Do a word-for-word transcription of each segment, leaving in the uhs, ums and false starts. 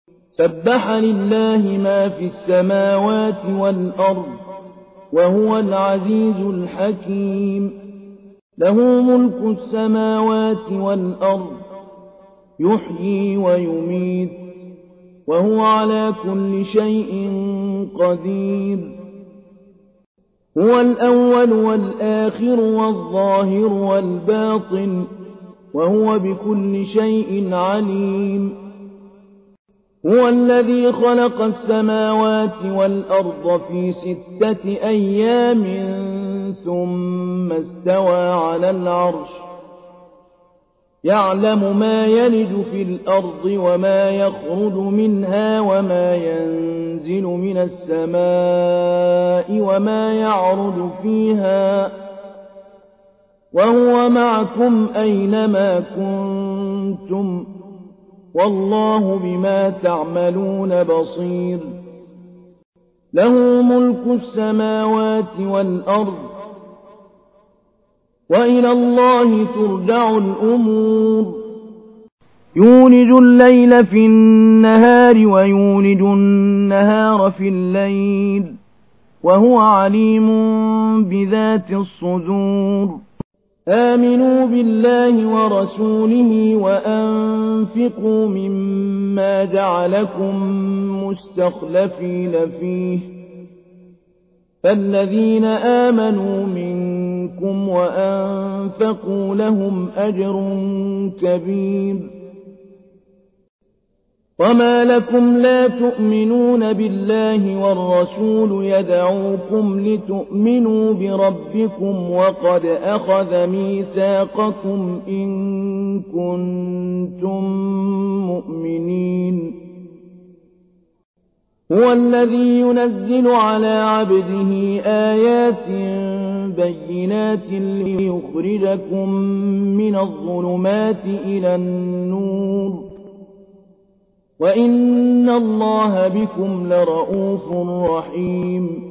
سبح لله ما في السماوات والأرض وهو العزيز الحكيم له ملك السماوات والأرض يحيي ويميت وهو على كل شيء قدير هو الأول والآخر والظاهر والباطن وهو بكل شيء عليم هو الذي خلق السماوات والأرض في ستة أيام ثم استوى على العرش يعلم ما يلج في الأرض وما يخرج منها وما ينزل من السماء وما يعرج فيها وهو معكم أينما كنتم والله بما تعملون بصير له ملك السماوات والأرض وإلى الله ترجع الأمور يولج الليل في النهار ويولج النهار في الليل وهو عليم بذات الصدور آمنوا بالله ورسوله وأنفقوا مما جعلكم مستخلفين فيه فالذين آمنوا منكم وأنفقوا لهم أجر كبير وما لكم لا تؤمنون بالله والرسول يدعوكم لتؤمنوا بربكم وقد أخذ ميثاقكم إن كنتم مؤمنين هو الذي ينزل على عبده آيات بينات ليخرجكم من الظلمات إلى النور وإن الله بكم لرءوف رحيم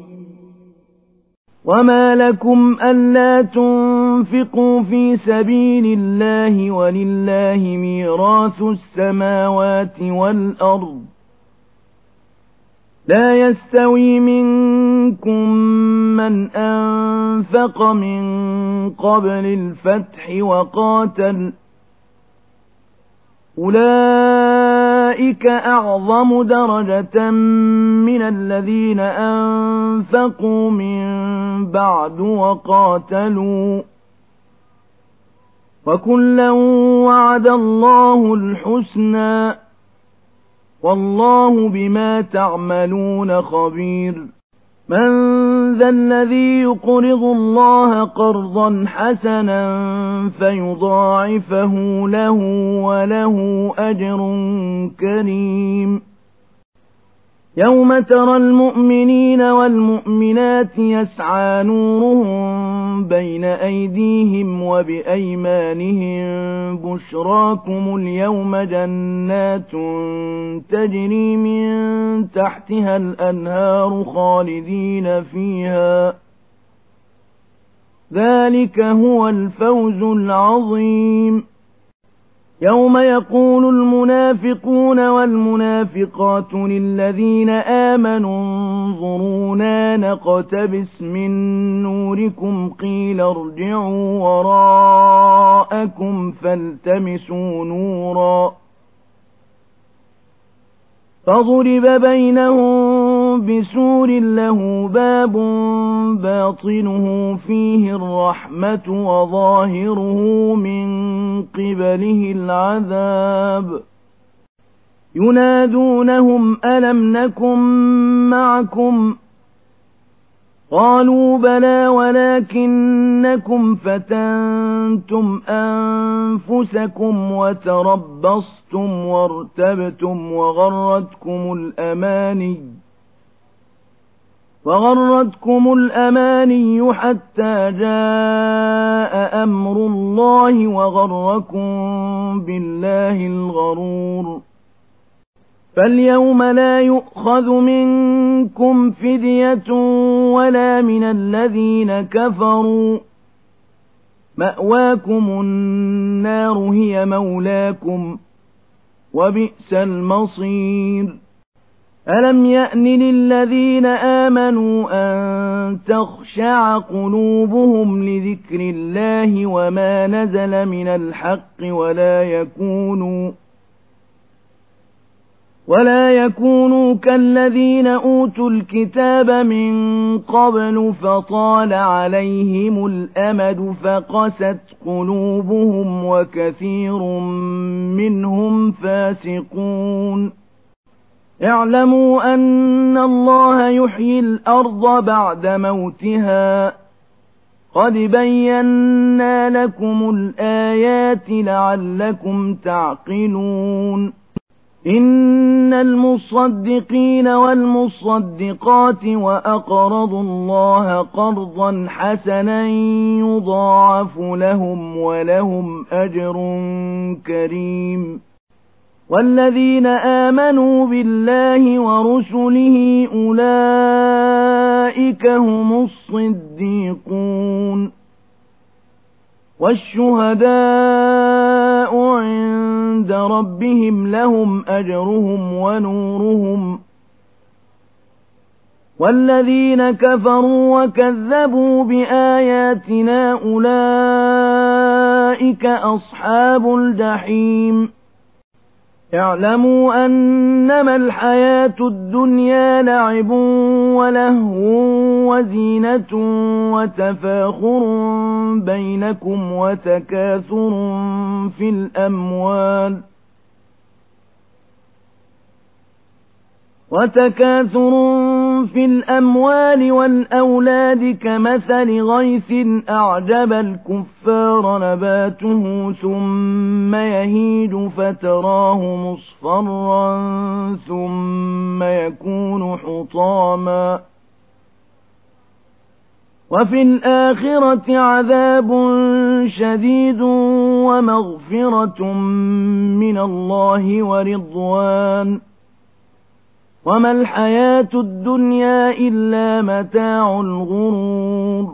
وما لكم ألا تنفقوا في سبيل الله ولله ميراث السماوات والأرض لا يستوي منكم من أنفق من قبل الفتح وقاتل أولئك أعظم درجة من الذين أنفقوا من بعد وقاتلوا وكلا وعد الله الحسنى والله بما تعملون خبير من ذا الذي يقرض الله قرضا حسنا فيضاعفه له وله أجر كريم يوم ترى المؤمنين والمؤمنات يسعى نورهم بين أيديهم وبأيمانهم بشراكم اليوم جنات تجري من تحتها الأنهار خالدين فيها ذلك هو الفوز العظيم يوم يقول المنافقون والمنافقات للذين آمنوا انظرونا نقتبس من نوركم قيل ارجعوا وراءكم فالتمسوا نورا فضرب بينهم بسور له باب باطنه فيه الرحمة وظاهره من قبله العذاب ينادونهم ألم نكن معكم قالوا بلى ولكنكم فتنتم أنفسكم وتربصتم وارتبتم وغرتكم الأماني وغرتكم الأماني حتى جاء أمر الله وغركم بالله الغرور فاليوم لا يؤخذ منكم فدية ولا من الذين كفروا مأواكم النار هي مولاكم وبئس المصير. ألم يأن للذين آمنوا أن تخشع قلوبهم لذكر الله وما نزل من الحق ولا يكونوا ولا يكونوا كالذين أوتوا الكتاب من قبل فطال عليهم الأمد فقست قلوبهم وكثير منهم فاسقون. اعلموا أن الله يحيي الأرض بعد موتها قد بينا لكم الآيات لعلكم تعقلون. إن المصدقين والمصدقات وأقرضوا الله قرضا حسنا يضاعف لهم ولهم أجر كريم. والذين آمنوا بالله ورسله أولئك هم الصديقون والشهداء عند ربهم لهم أجرهم ونورهم. والذين كفروا وكذبوا بآياتنا أولئك أصحاب الجحيم. اعلموا أنما الحياة الدنيا لعب ولهو وزينة وتفاخر بينكم وتكاثر في الأموال وتكاثر في الأموال والأولاد كمثل غيث أعجب الكفار نباته ثم يهيج فتراه مصفرا ثم يكون حطاما وفي الآخرة عذاب شديد ومغفرة من الله ورضوان وما الحياة الدنيا إلا متاع الغرور.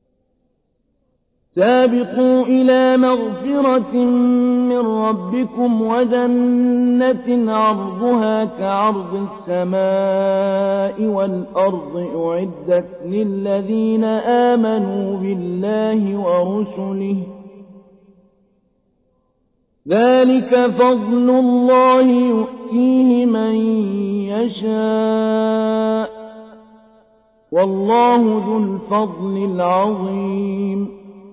سابقوا إلى مغفرة من ربكم وجنة عرضها كعرض السماء والأرض أعدت للذين آمنوا بالله ورسله ذلك فضل الله يؤتيه من يشاء والله ذو الفضل العظيم.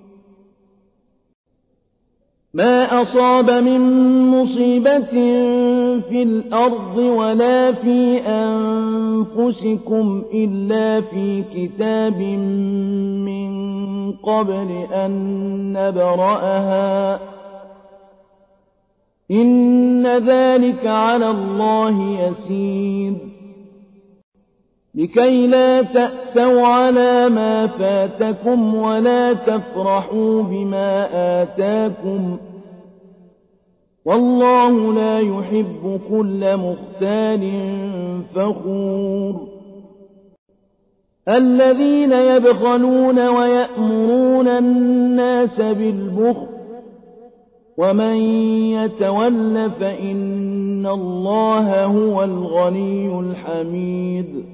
ما أصاب من مصيبة في الأرض ولا في أنفسكم إلا في كتاب من قبل أن نبرأها إن ذلك على الله يسير. لكي لا تأسوا على ما فاتكم ولا تفرحوا بما آتاكم والله لا يحب كل مختال فخور. الذين يبخلون ويأمرون الناس بالبخل ومن يتول فإن الله هو الغني الحميد.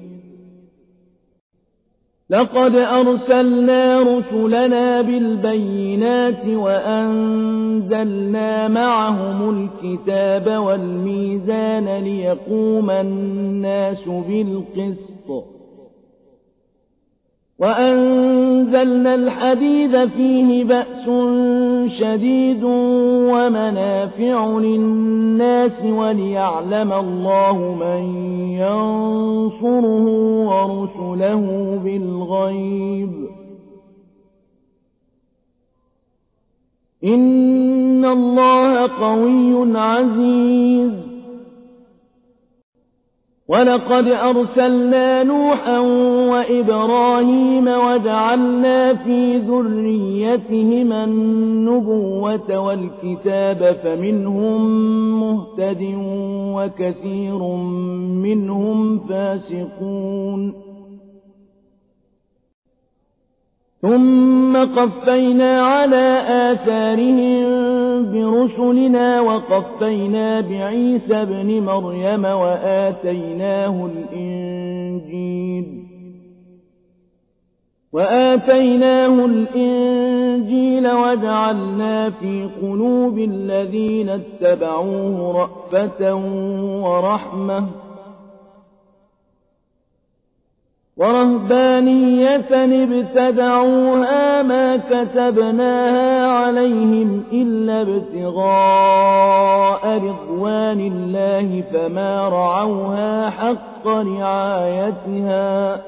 لقد أرسلنا رسلنا بالبينات وأنزلنا معهم الكتاب والميزان ليقوم الناس بالقسط وأنزلنا الحديد فيه بأس شديد ومنافع للناس وليعلم الله من ينصره ورسله بالغيب إن الله قوي عزيز. ولقد أرسلنا نوحا وإبراهيم وجعلنا في ذريتهما النبوة والكتاب فمنهم مهتد وكثير منهم فاسقون. ثم قفينا على آثارهم برسلنا وقفينا بعيسى ابن مريم وآتيناه الإنجيل وآتيناه الإنجيل وجعلنا في قلوب الذين اتبعوه رأفة ورحمة ورهبانية ابتدعوها ما كتبناها عليهم إلا ابتغاء رضوان الله فما رعوها حق رعايتها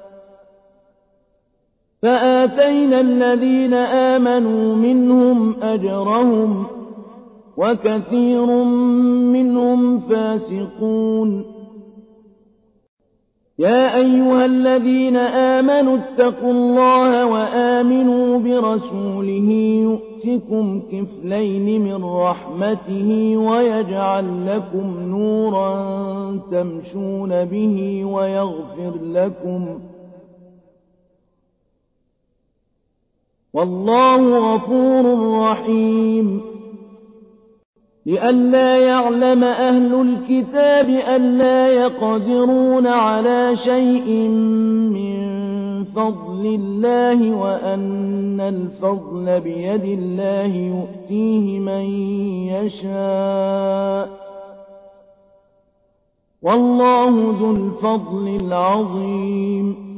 فآتينا الذين آمنوا منهم أجرهم وكثير منهم فاسقون يا أيها الذين آمنوا اتقوا الله وآمنوا برسوله يؤتكم كفلين من رحمته ويجعل لكم نورا تمشون به ويغفر لكم والله غفور رحيم لئلا يعلم أهل الكتاب ألا يقدرون على شيء من فضل الله وأن الفضل بيد الله يؤتيه من يشاء والله ذو الفضل العظيم